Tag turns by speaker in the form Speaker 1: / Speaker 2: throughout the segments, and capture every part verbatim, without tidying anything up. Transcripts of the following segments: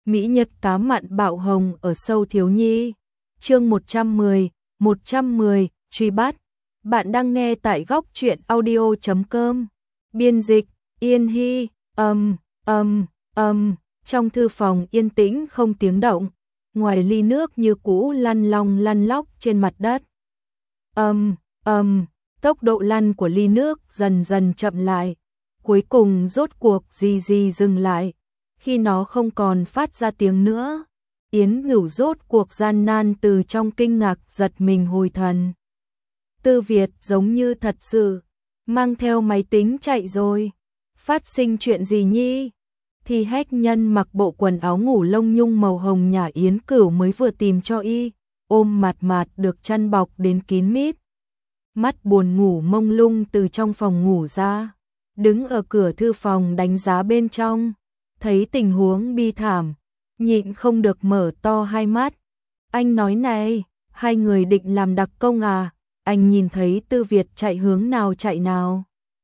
Speaker 1: Mỹ Nhật cá mặn bạo hồng ở sâu thiếu nhi. Chương một trăm mười, một trăm mười, truy bắt. Bạn đang nghe tại góc truyện audio chấm com. Biên dịch, Yên Hy, âm, âm, âm. Trong thư phòng yên tĩnh không tiếng động. Ngoài ly nước như cũ lăn long lăn lóc trên mặt đất. Âm, âm, tốc độ lăn của ly nước dần dần chậm lại. Cuối cùng rốt cuộc gì gì dừng lại. Khi nó không còn phát ra tiếng nữa, Yến Ngửu rốt cuộc gian nan từ trong kinh ngạc giật mình hồi thần. Tư Việt giống như thật sự mang theo máy tính chạy rồi. Phát sinh chuyện gì nhi? Thì Hách Nhân mặc bộ quần áo ngủ lông nhung màu hồng nhà Yến Cửu mới vừa tìm cho y, ôm mặt mạt được chăn bọc đến kín mít. Mắt buồn ngủ mông lung từ trong phòng ngủ ra, đứng ở cửa thư phòng đánh giá bên trong, thấy tình huống bi thảm, nhịn không được mở to hai mắt. Anh nói này, hai người định làm đặc công à? Anh nhìn thấy Tư Việt chạy hướng nào chạy nào.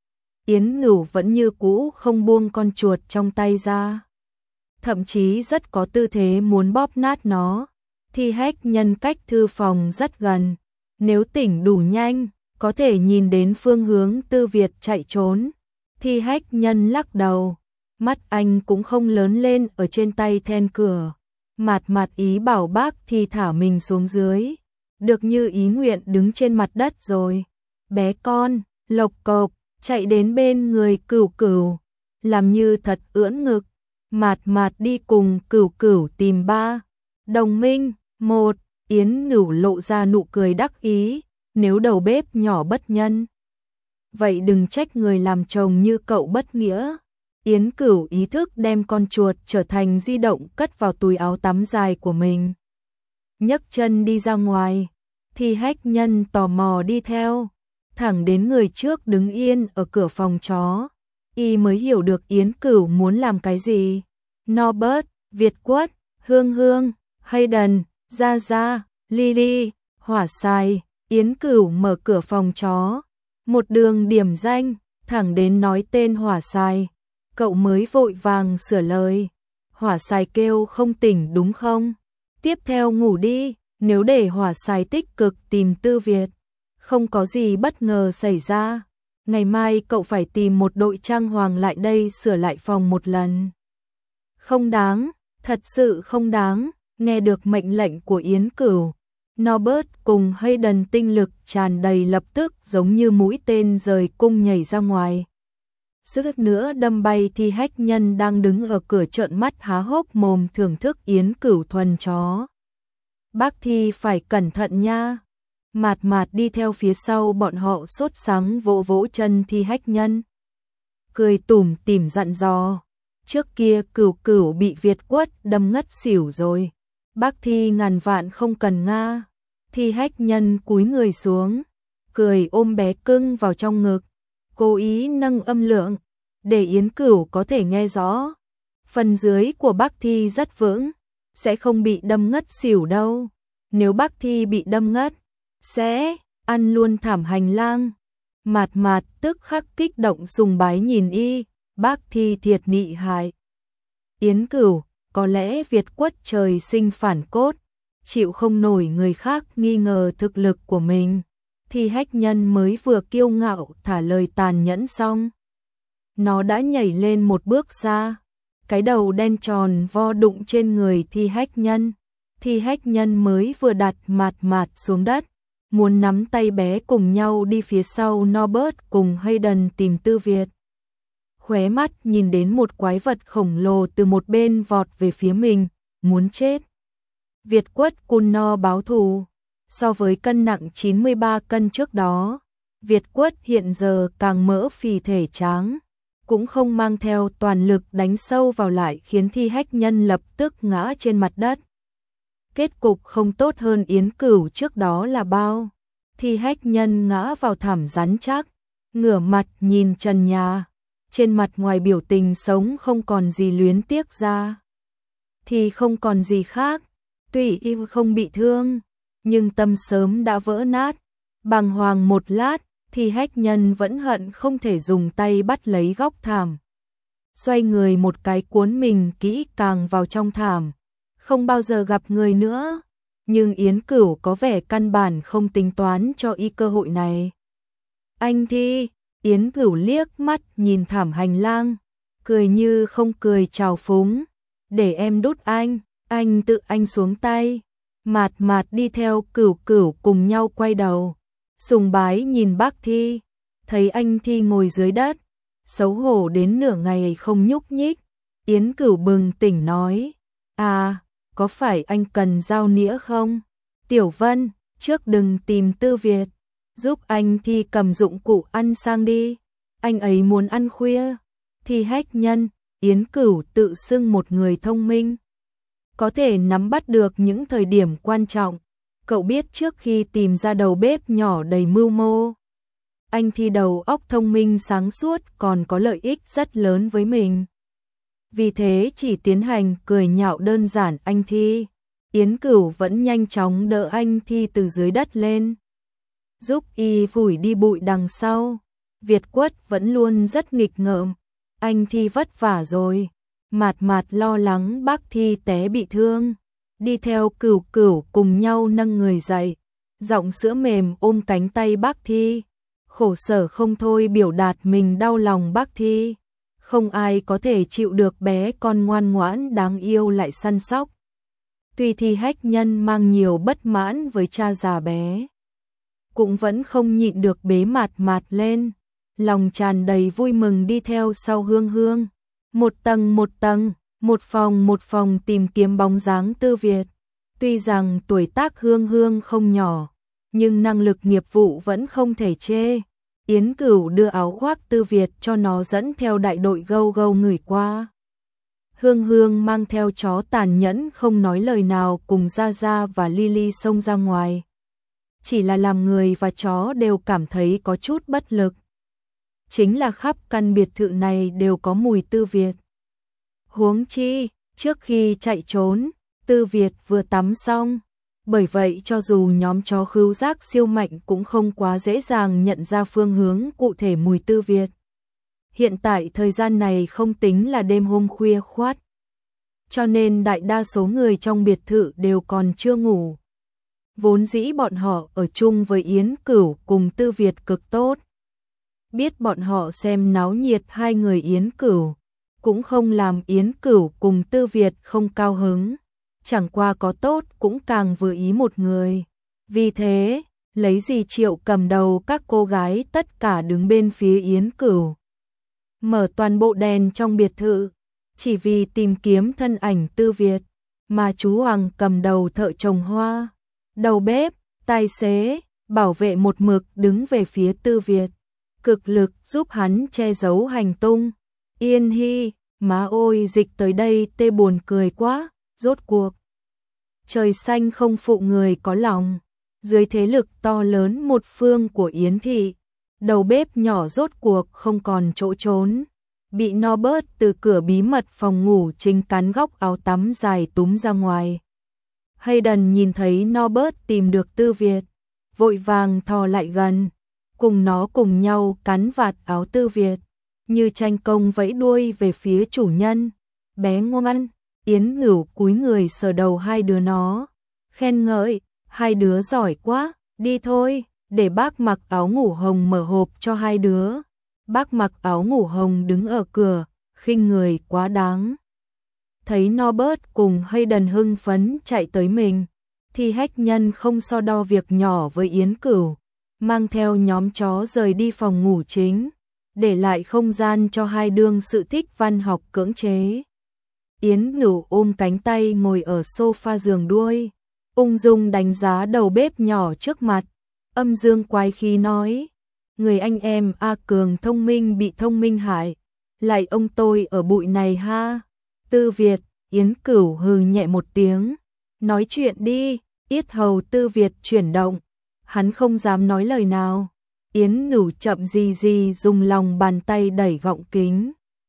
Speaker 1: Yến Ngửu vẫn như cũ không buông con chuột trong tay ra, thậm chí rất có tư thế muốn bóp nát nó. Thì Hách Nhân cách thư phòng rất gần, nếu tỉnh đủ nhanh, có thể nhìn đến phương hướng Tư Việt chạy trốn. Thì Hách Nhân lắc đầu, mắt anh cũng không lớn lên ở trên tay then cửa, mạt mạt ý bảo bác thì thả mình xuống dưới, được như ý nguyện đứng trên mặt đất rồi. Bé con, lộc cộc, chạy đến bên người Cửu Cửu, làm như thật ưỡn ngực, mạt mạt đi cùng Cửu Cửu tìm ba. Đồng minh, một, Yến Ngửu lộ ra nụ cười đắc ý, nếu đầu bếp nhỏ bất nhân. Vậy đừng trách người làm chồng như cậu bất nghĩa. Yến Cửu ý thức đem con chuột trở thành di động cất vào túi áo tắm dài của mình. Nhấc chân đi ra ngoài, thì Hách Nhân tò mò đi theo, thẳng đến người trước đứng yên ở cửa phòng chó. Y mới hiểu được Yến Cửu muốn làm cái gì. Norbert, Việt Quất, Hương Hương, Hayden, Gia Gia, Lily, Hỏa Sai. Yến Cửu mở cửa phòng chó, một đường điểm danh, thẳng đến nói tên Hỏa Sai. Cậu mới vội vàng sửa lời. Hỏa Sai kêu không tỉnh đúng không? Tiếp theo ngủ đi, nếu để Hỏa Sai tích cực tìm Tư Việt, không có gì bất ngờ xảy ra, ngày mai cậu phải tìm một đội trang hoàng lại đây sửa lại phòng một lần. Không đáng, thật sự không đáng. Nghe được mệnh lệnh của Yến Cửu, Norbert cùng Hayden tinh lực tràn đầy lập tức giống như mũi tên rời cung nhảy ra ngoài. Suýt nữa đâm bay Thì Hách Nhân đang đứng ở cửa trợn mắt há hốc mồm thưởng thức Yến Cửu thuần chó. Bác Thi phải cẩn thận nha. Mạt mạt đi theo phía sau bọn họ sốt sắng vỗ vỗ chân Thì Hách Nhân, cười tủm tỉm dặn dò. Trước kia Cửu Cửu bị Việt Quất đâm ngất xỉu rồi, bác Thi ngàn vạn không cần nga. Thì Hách Nhân cúi người xuống, cười ôm bé cưng vào trong ngực, cố ý nâng âm lượng để Yến Cửu có thể nghe rõ. Phần dưới của bác Thi rất vững, sẽ không bị đâm ngất xỉu đâu. Nếu bác Thi bị đâm ngất, sẽ ăn luôn thảm hành lang. Mạt mạt tức khắc kích động sùng bái nhìn y, bác Thi thiệt nị hại. Yến Cửu, có lẽ Việt Quất trời sinh phản cốt, chịu không nổi người khác nghi ngờ thực lực của mình. Thì Hách Nhân mới vừa kiêu ngạo thả lời tàn nhẫn xong, nó đã nhảy lên một bước xa, cái đầu đen tròn vo đụng trên người Thì Hách Nhân. Thì Hách Nhân mới vừa đặt mạt mạt xuống đất, muốn nắm tay bé cùng nhau đi phía sau Norbert cùng Hayden tìm Tư Việt. Khóe mắt nhìn đến một quái vật khổng lồ từ một bên vọt về phía mình, muốn chết. Việt Quất cun no báo thù. So với cân nặng chín mươi ba cân trước đó, Việt Quất hiện giờ càng mỡ phì thể tráng, cũng không mang theo toàn lực đánh sâu vào lại khiến Thì Hách Nhân lập tức ngã trên mặt đất. Kết cục không tốt hơn Yến Cửu trước đó là bao. Thì Hách Nhân ngã vào thảm rắn chắc, ngửa mặt nhìn trần nhà, trên mặt ngoài biểu tình sống không còn gì luyến tiếc ra. Thì không còn gì khác, tuy y không bị thương, nhưng tâm sớm đã vỡ nát. Bàng hoàng một lát, Thì Hách Nhân vẫn hận không thể dùng tay bắt lấy góc thảm. xoay người một cái cuốn mình kỹ càng vào trong thảm, không bao giờ gặp người nữa. Nhưng Yến Cửu có vẻ căn bản không tính toán cho y cơ hội này. Anh Thi, Yến Cửu liếc mắt nhìn thảm hành lang, cười như không cười trào phúng, để em đút anh, anh tự anh xuống tay. Mạt Mạt đi theo Cửu Cửu cùng nhau quay đầu, sùng bái nhìn bác Thi, thấy anh Thi ngồi dưới đất, xấu hổ đến nửa ngày không nhúc nhích. Yến Cửu bừng tỉnh nói, à, có phải anh cần dao nĩa không? Tiểu Vân, trước đừng tìm Tư Việt, giúp anh Thi cầm dụng cụ ăn sang đi, anh ấy muốn ăn khuya. Thi Hách Nhân, Yến Cửu tự xưng một người thông minh, có thể nắm bắt được những thời điểm quan trọng. Cậu biết trước khi tìm ra đầu bếp nhỏ đầy mưu mô, anh Thi đầu óc thông minh sáng suốt còn có lợi ích rất lớn với mình. Vì thế chỉ tiến hành cười nhạo đơn giản anh Thi. Yến Cửu vẫn nhanh chóng đỡ anh Thi từ dưới đất lên, giúp y phủi đi bụi đằng sau. Việt Quất vẫn luôn rất nghịch ngợm, anh Thi vất vả rồi. Mạt Mạt lo lắng bác Thi té bị thương, đi theo Cửu Cửu cùng nhau nâng người dậy, giọng sữa mềm ôm cánh tay bác Thi, khổ sở không thôi biểu đạt mình đau lòng bác Thi. Không ai có thể chịu được bé con ngoan ngoãn đáng yêu lại săn sóc. Tuy Thi Hách Nhân mang nhiều bất mãn với cha già bé, cũng vẫn không nhịn được bế Mạt Mạt lên, lòng tràn đầy vui mừng đi theo sau Hương Hương. Một tầng một tầng, một phòng một phòng tìm kiếm bóng dáng Tư Việt. Tuy rằng tuổi tác Hương Hương không nhỏ, nhưng năng lực nghiệp vụ vẫn không thể chê. Yến Cửu đưa áo khoác Tư Việt cho nó dẫn theo đại đội gâu gâu người qua. Hương Hương mang theo chó tàn nhẫn không nói lời nào cùng Gia Gia và Lily xông ra ngoài. Chỉ là làm người và chó đều cảm thấy có chút bất lực. Chính là khắp căn biệt thự này đều có mùi Tư Việt. Huống chi, trước khi chạy trốn, Tư Việt vừa tắm xong. Bởi vậy cho dù nhóm chó khứu giác siêu mạnh cũng không quá dễ dàng nhận ra phương hướng cụ thể mùi Tư Việt. Hiện tại thời gian này không tính là đêm hôm khuya khoắt, cho nên đại đa số người trong biệt thự đều còn chưa ngủ. Vốn dĩ bọn họ ở chung với Yến Cửu cùng Tư Việt cực tốt. Biết bọn họ xem náo nhiệt hai người Yến Cửu, cũng không làm Yến Cửu cùng Tư Việt không cao hứng. Chẳng qua có tốt cũng càng vừa ý một người. Vì thế, lấy gì Triệu cầm đầu các cô gái tất cả đứng bên phía Yến Cửu, mở toàn bộ đèn trong biệt thự, chỉ vì tìm kiếm thân ảnh Tư Việt, mà chú Hoàng cầm đầu thợ trồng hoa, đầu bếp, tài xế, bảo vệ một mực đứng về phía Tư Việt, cực lực giúp hắn che giấu hành tung. Yên Hy, má ôi dịch tới đây tê buồn cười quá, rốt cuộc. Trời xanh không phụ người có lòng, dưới thế lực to lớn một phương của Yến Thị, đầu bếp nhỏ rốt cuộc không còn chỗ trốn, bị Norbert từ cửa bí mật phòng ngủ chính cắn góc áo tắm dài túm ra ngoài. Hayden nhìn thấy Norbert tìm được Tư Việt, vội vàng thò lại gần, cùng nó cùng nhau cắn vạt áo Tư Việt, như tranh công vẫy đuôi về phía chủ nhân. Bé ngoan, Yến Ngửu cúi người sờ đầu hai đứa nó, khen ngợi, hai đứa giỏi quá, đi thôi, để bác mặc áo ngủ hồng mở hộp cho hai đứa. Bác mặc áo ngủ hồng đứng ở cửa, khinh người quá đáng. Thấy Norbert cùng Hayden hưng phấn chạy tới mình, thì Hách Nhân không so đo việc nhỏ với Yến Cửu, mang theo nhóm chó rời đi phòng ngủ chính, để lại không gian cho hai đương sự thích văn học cưỡng chế. Yến Cửu ôm cánh tay ngồi ở sofa giường đuôi, ung dung đánh giá đầu bếp nhỏ trước mặt, âm dương quái khí nói, người anh em A Cường thông minh bị thông minh hại, lại ông tôi ở bụi này ha. Tư Việt, Yến Cửu hừ nhẹ một tiếng, nói chuyện đi. Yết hầu Tư Việt chuyển động, hắn không dám nói lời nào. Yến Cửu chậm gì gì dùng lòng bàn tay đẩy gọng kính,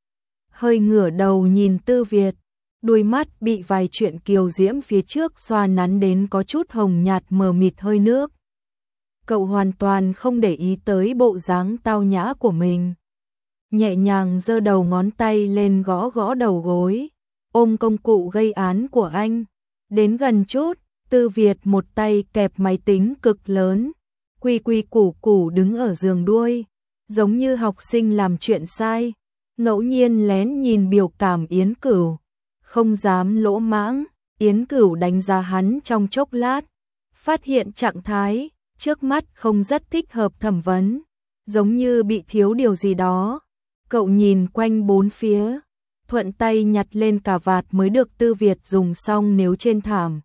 Speaker 1: hơi ngửa đầu nhìn Tư Việt, đôi mắt bị vài chuyện kiều diễm phía trước xoa nắn đến có chút hồng nhạt mờ mịt hơi nước. Cậu hoàn toàn không để ý tới bộ dáng tao nhã của mình. nhẹ nhàng giơ đầu ngón tay lên gõ gõ đầu gối, ôm công cụ gây án của anh. Đến gần chút, Tư Việt một tay kẹp máy tính cực lớn, quy quy củ củ đứng ở giường đuôi, giống như học sinh làm chuyện sai, ngẫu nhiên lén nhìn biểu cảm Yến Cửu, không dám lỗ mãng. Yến Cửu đánh giá hắn trong chốc lát, phát hiện trạng thái trước mắt không rất thích hợp thẩm vấn, giống như bị thiếu điều gì đó. Cậu nhìn quanh bốn phía, thuận tay nhặt lên cà vạt mới được Tư Việt dùng xong nếu trên thảm.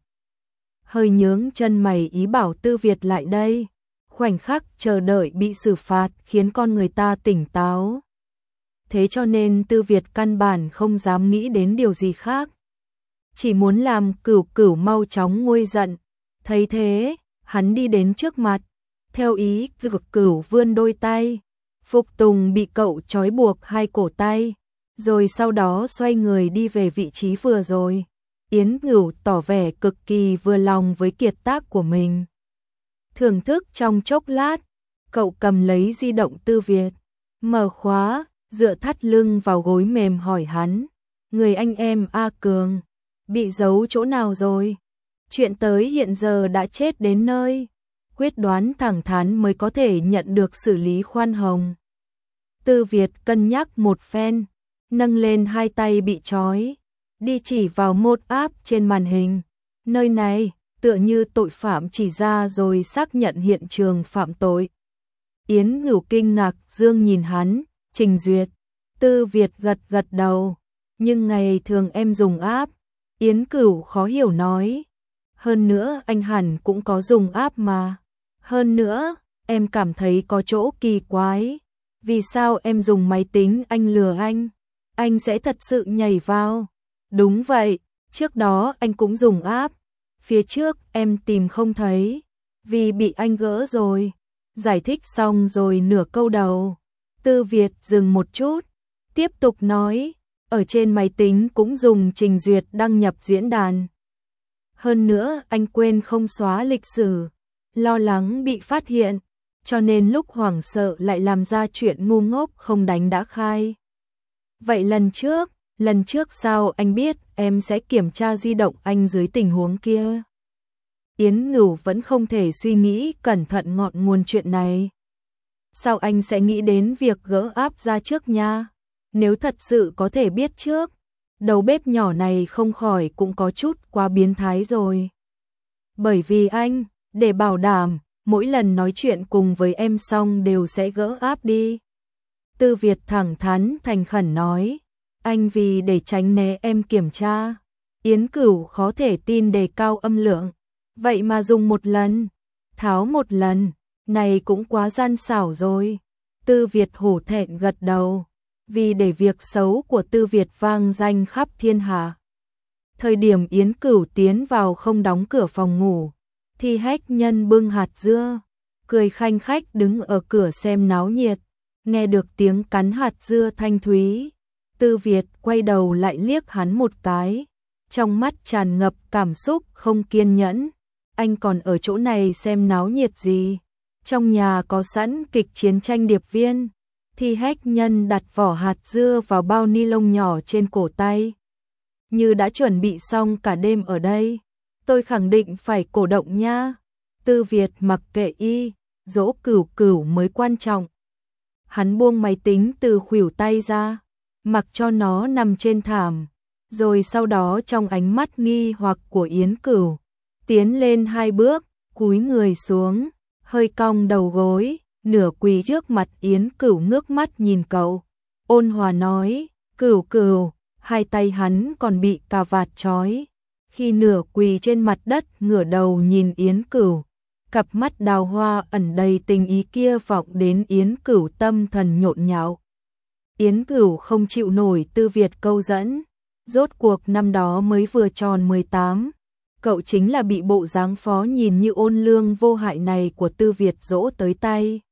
Speaker 1: Hơi nhướng chân mày ý bảo Tư Việt lại đây. Khoảnh khắc chờ đợi bị xử phạt khiến con người ta tỉnh táo. Thế cho nên Tư Việt căn bản không dám nghĩ đến điều gì khác. Chỉ muốn làm Cửu Cửu mau chóng nguôi giận. Thấy thế, hắn đi đến trước mặt, theo ý Cửu Cửu vươn đôi tay. Phục Tùng bị cậu trói buộc hai cổ tay, rồi sau đó xoay người đi về vị trí vừa rồi. Yến Cửu tỏ vẻ cực kỳ vừa lòng với kiệt tác của mình. Thưởng thức trong chốc lát, cậu cầm lấy di động Tư Việt, mở khóa, dựa thắt lưng vào gối mềm hỏi hắn, người anh em A Cường, bị giấu chỗ nào rồi? Chuyện tới hiện giờ đã chết đến nơi, quyết đoán thẳng thắn mới có thể nhận được xử lý khoan hồng. Tư Việt cân nhắc một phen, nâng lên hai tay bị trói, đi chỉ vào một app trên màn hình. Nơi này, tựa như tội phạm chỉ ra rồi xác nhận hiện trường phạm tội. Yến Cửu kinh ngạc dương nhìn hắn, Trình Duyệt. Tư Việt gật gật đầu, nhưng ngày thường em dùng app. Yến Cửu khó hiểu nói, hơn nữa anh hẳn cũng có dùng app mà. Hơn nữa, em cảm thấy có chỗ kỳ quái. Vì sao em dùng máy tính anh lừa anh? Anh sẽ thật sự nhảy vào. Đúng vậy, trước đó anh cũng dùng app. Phía trước em tìm không thấy, vì bị anh gỡ rồi. Giải thích xong rồi nửa câu đầu, Tư Việt dừng một chút, tiếp tục nói, ở trên máy tính cũng dùng Trình Duyệt đăng nhập diễn đàn. Hơn nữa anh quên không xóa lịch sử, lo lắng bị phát hiện, cho nên lúc hoảng sợ lại làm ra chuyện ngu ngốc không đánh đã khai. Vậy lần trước, lần trước sao anh biết em sẽ kiểm tra di động anh dưới tình huống kia? Yến Cửu vẫn không thể suy nghĩ cẩn thận ngọn nguồn chuyện này. Sao anh sẽ nghĩ đến việc gỡ app ra trước nha? Nếu thật sự có thể biết trước, đầu bếp nhỏ này không khỏi cũng có chút quá biến thái rồi. Bởi vì anh, để bảo đảm, mỗi lần nói chuyện cùng với em xong đều sẽ gỡ app đi. Tư Việt thẳng thắn thành khẩn nói, anh vì để tránh né em kiểm tra. Yến Cửu khó thể tin đề cao âm lượng, vậy mà dùng một lần, tháo một lần, này cũng quá gian xảo rồi. Tư Việt hổ thẹn gật đầu, vì để việc xấu của Tư Việt vang danh khắp thiên hạ. Thời điểm Yến Cửu tiến vào không đóng cửa phòng ngủ, thì Hách Nhân bưng hạt dưa, cười khanh khách đứng ở cửa xem náo nhiệt, nghe được tiếng cắn hạt dưa thanh thúy. Tư Việt quay đầu lại liếc hắn một cái, trong mắt tràn ngập cảm xúc không kiên nhẫn. Anh còn ở chỗ này xem náo nhiệt gì? Trong nhà có sẵn kịch chiến tranh điệp viên. Thì Hách Nhân đặt vỏ hạt dưa vào bao ni lông nhỏ trên cổ tay. Như đã chuẩn bị xong cả đêm ở đây. Tôi khẳng định phải cổ động nha. Tư Việt mặc kệ y, dỗ Cửu Cửu mới quan trọng. Hắn buông máy tính từ khuỷu tay ra, mặc cho nó nằm trên thảm, rồi sau đó trong ánh mắt nghi hoặc của Yến Cửu, tiến lên hai bước, cúi người xuống, hơi cong đầu gối, nửa quỳ trước mặt Yến Cửu ngước mắt nhìn cậu, ôn hòa nói, Cửu Cửu, hai tay hắn còn bị cà vạt trói. Khi nửa quỳ trên mặt đất ngửa đầu nhìn Yến Cửu, cặp mắt đào hoa ẩn đầy tình ý kia vọng đến Yến Cửu tâm thần nhộn nhạo. Yến Cửu không chịu nổi Tư Việt câu dẫn, rốt cuộc năm đó mới vừa tròn mười tám, cậu chính là bị bộ dáng phó nhìn như ôn lương vô hại này của Tư Việt dỗ tới tay.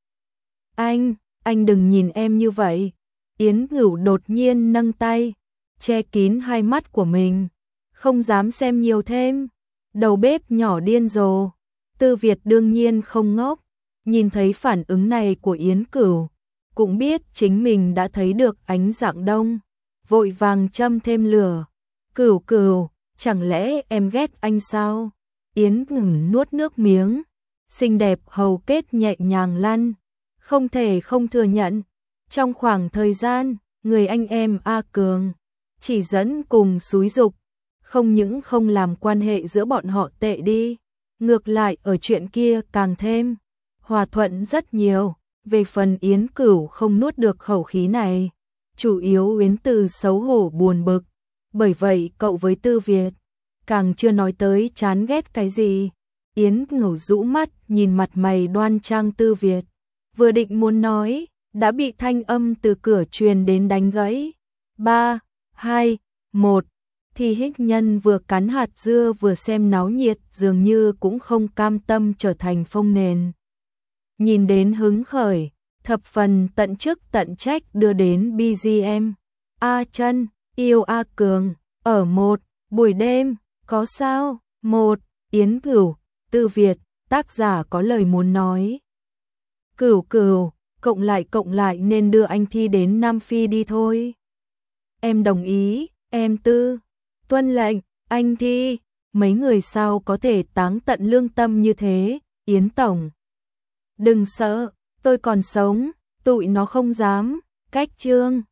Speaker 1: Anh, anh đừng nhìn em như vậy. Yến Cửu đột nhiên nâng tay, che kín hai mắt của mình, không dám xem nhiều thêm. Đầu bếp nhỏ điên rồ. Tư Việt đương nhiên không ngốc, nhìn thấy phản ứng này của Yến Cửu, cũng biết chính mình đã thấy được ánh dạng đông, vội vàng châm thêm lửa. Cửu Cửu, chẳng lẽ em ghét anh sao? Yến ngừng nuốt nước miếng, xinh đẹp hầu kết nhẹ nhàng lăn, không thể không thừa nhận. Trong khoảng thời gian, người anh em A Cường chỉ dẫn cùng xúi dục, không những không làm quan hệ giữa bọn họ tệ đi, ngược lại ở chuyện kia càng thêm hòa thuận rất nhiều. Về phần Yến Cửu không nuốt được khẩu khí này, chủ yếu Yến Từ xấu hổ buồn bực, bởi vậy cậu với Tư Việt càng chưa nói tới chán ghét cái gì. Yến Ngửu rũ mắt nhìn mặt mày đoan trang Tư Việt, vừa định muốn nói, đã bị thanh âm từ cửa truyền đến đánh gãy. Ba, hai, một, thì hích nhân vừa cắn hạt dưa vừa xem náo nhiệt dường như cũng không cam tâm trở thành phông nền. Nhìn đến hứng khởi, thập phần tận chức tận trách đưa đến bê giê em. A Chân, yêu A Cường, ở một, buổi đêm, có sao? Một, Yến Cửu, Tư Việt, tác giả có lời muốn nói. Cửu Cửu, cộng lại cộng lại nên đưa anh Thi đến Nam Phi đi thôi. Em đồng ý, em Tư. Tuân lệnh, anh Thi. Mấy người sao có thể táng tận lương tâm như thế, Yến Tổng. Đừng sợ, tôi còn sống, tụi nó không dám. Cách chương